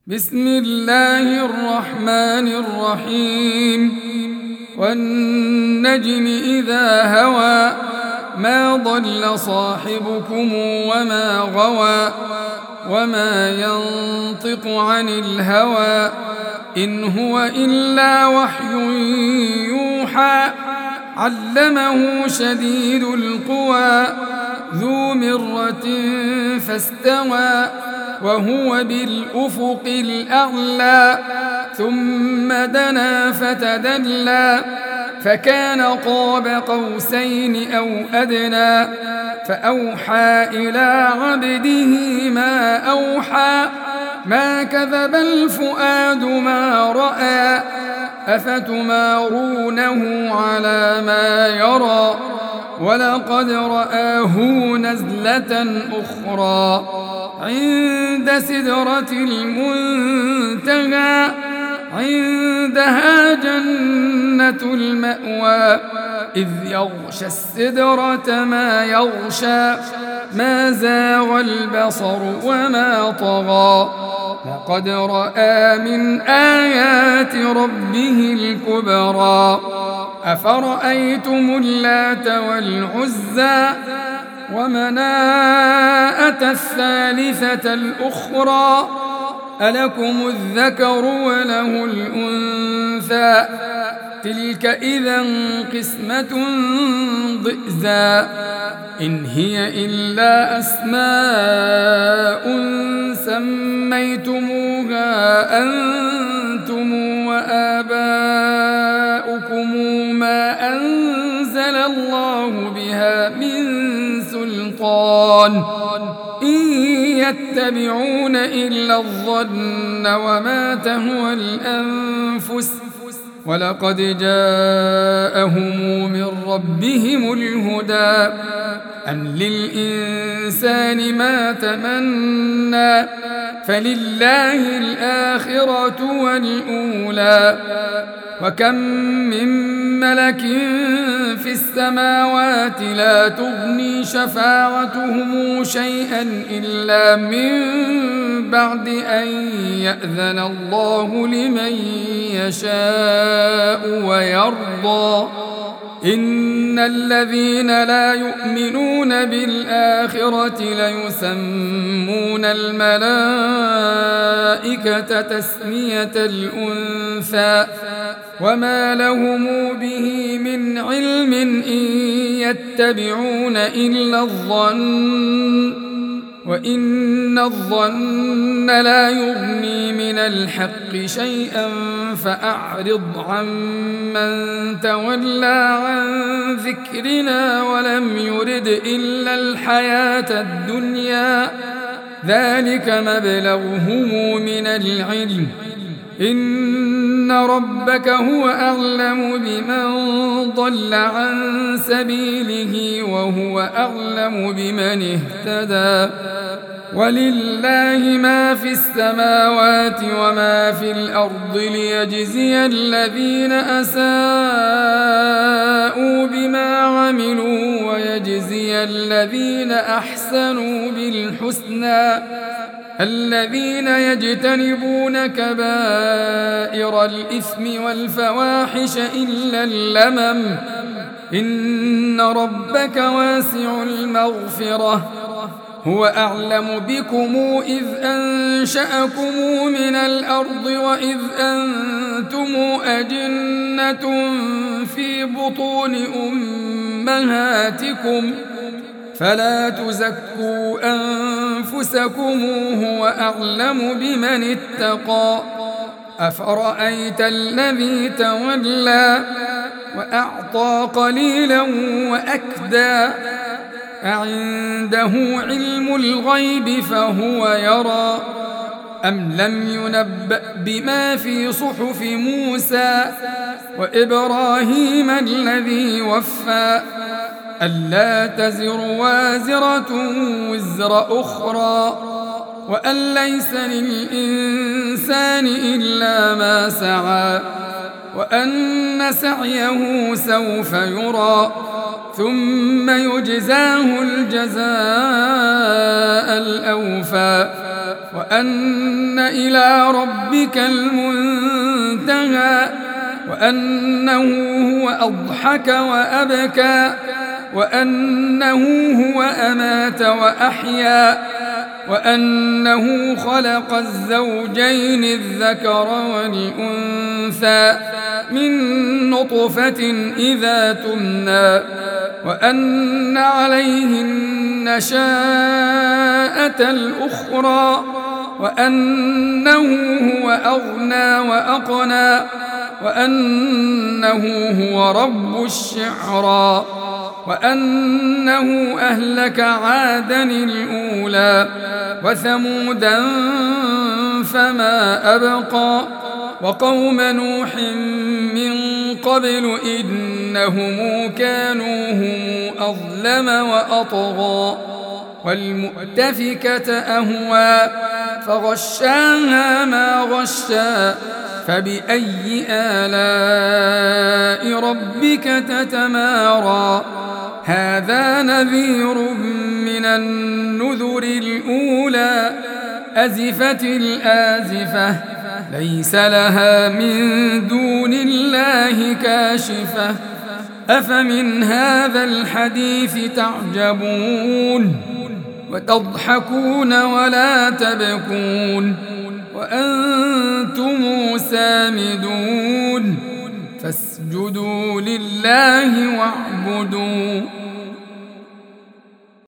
بسم الله الرحمن الرحيم والنجم إذا هوى ما ضل صاحبكم وما غوى وما ينطق عن الهوى إن هو إلا وحي يوحى علمه شديد القوى ذو مرة فاستوى وهو بالأفق الأعلى ثم دنا فتدلى فكان قاب قوسين أو أدنى فأوحى إلى عبده ما أوحى ما كذب الفؤاد ما رأى أفتمارونه على ما يرى ولقد رآه نزلة أخرى عند سدرة المنتهى عندها جنة المأوى إذ يغشى السدرة ما يغشى ما زاغ البصر وما طغى لقد رأى من آيات ربه الكبرى أفرأيتم اللات والعزى ومناءة الثالثة الأخرى ألكم الذكر وله الأنثى تلك إذا قسمة ضئزى إن هي إلا أسماء سميتموها أنتم وآباؤكم ما أنزل الله بها من سلطان إن يتبعون إلا الظن وما تهوى الأنفس ولقد جاءهم من ربهم الهدى أم للإنسان ما تمنى فلله الآخرة والأولى وكم من ملك في السماوات لا تغني شفاعتهم شيئا إلا من بعد أن يأذن الله لمن يشاء ويرضى إن الذين لا يؤمنون بالآخرة ليسمون الملائكة تسمية الأنثى وما لهم به من علم إن يتبعون إلا الظن وإن الظن لا يغني من الحق شيئا فأعرض عمن تولى عن ذكرنا ولم يرد إلا الحياة الدنيا ذلك مبلغهم من العلم إن ربك هو أعلم بمن ضل عن سبيله وهو أعلم بمن اهتدى ولله ما في السماوات وما في الأرض ليجزي الذين أساءوا بما عملوا ويجزي الذين أحسنوا بالحسنى الذين يجتنبون كبائر الإثم والفواحش إلا اللمم إن ربك واسع المغفرة هو أعلم بكم إذ أنشأكم من الأرض وإذ أنتم أجنة في بطون أمهاتكم فلا تزكوا أنفسكم هو أعلم بمن اتقى أفرأيت الذي تولى وأعطى قليلا وأكدى أعنده علم الغيب فهو يرى أم لم ينبأ بما في صحف موسى وإبراهيم الذي وفى ألا تزر وازرة وزر أخرى وأن ليس للإنسان إلا ما سعى وأن سعيه سوف يرى ثم يجزاه الجزاء الأوفى وأن إلى ربك المنتهى وأنه هو أضحك وأبكى وأنه هو أمات وأحيا وأنه خلق الزوجين الذكر والأنثى من نطفة إذا تمنى وأن عليه النشاءة الأخرى وأنه هو أغنى وأقنى وأنه هو رب الشعرى وأنه أهلك عادا الأولى وثمودا فما أبقى وقوم نوح من قبل إنهم كانوا هم أظلم وأطغى والمؤتفكة أهوى فغشاها ما غشى فبأي آلاء ربك تتمارى هذا نذير من النذر الأولى أزفت الآزفة ليس لها من دون الله كاشفة أفمن هذا الحديث تعجبون وتضحكون ولا تبكون وأنتم سامدون فاسجدوا لله واعبدوا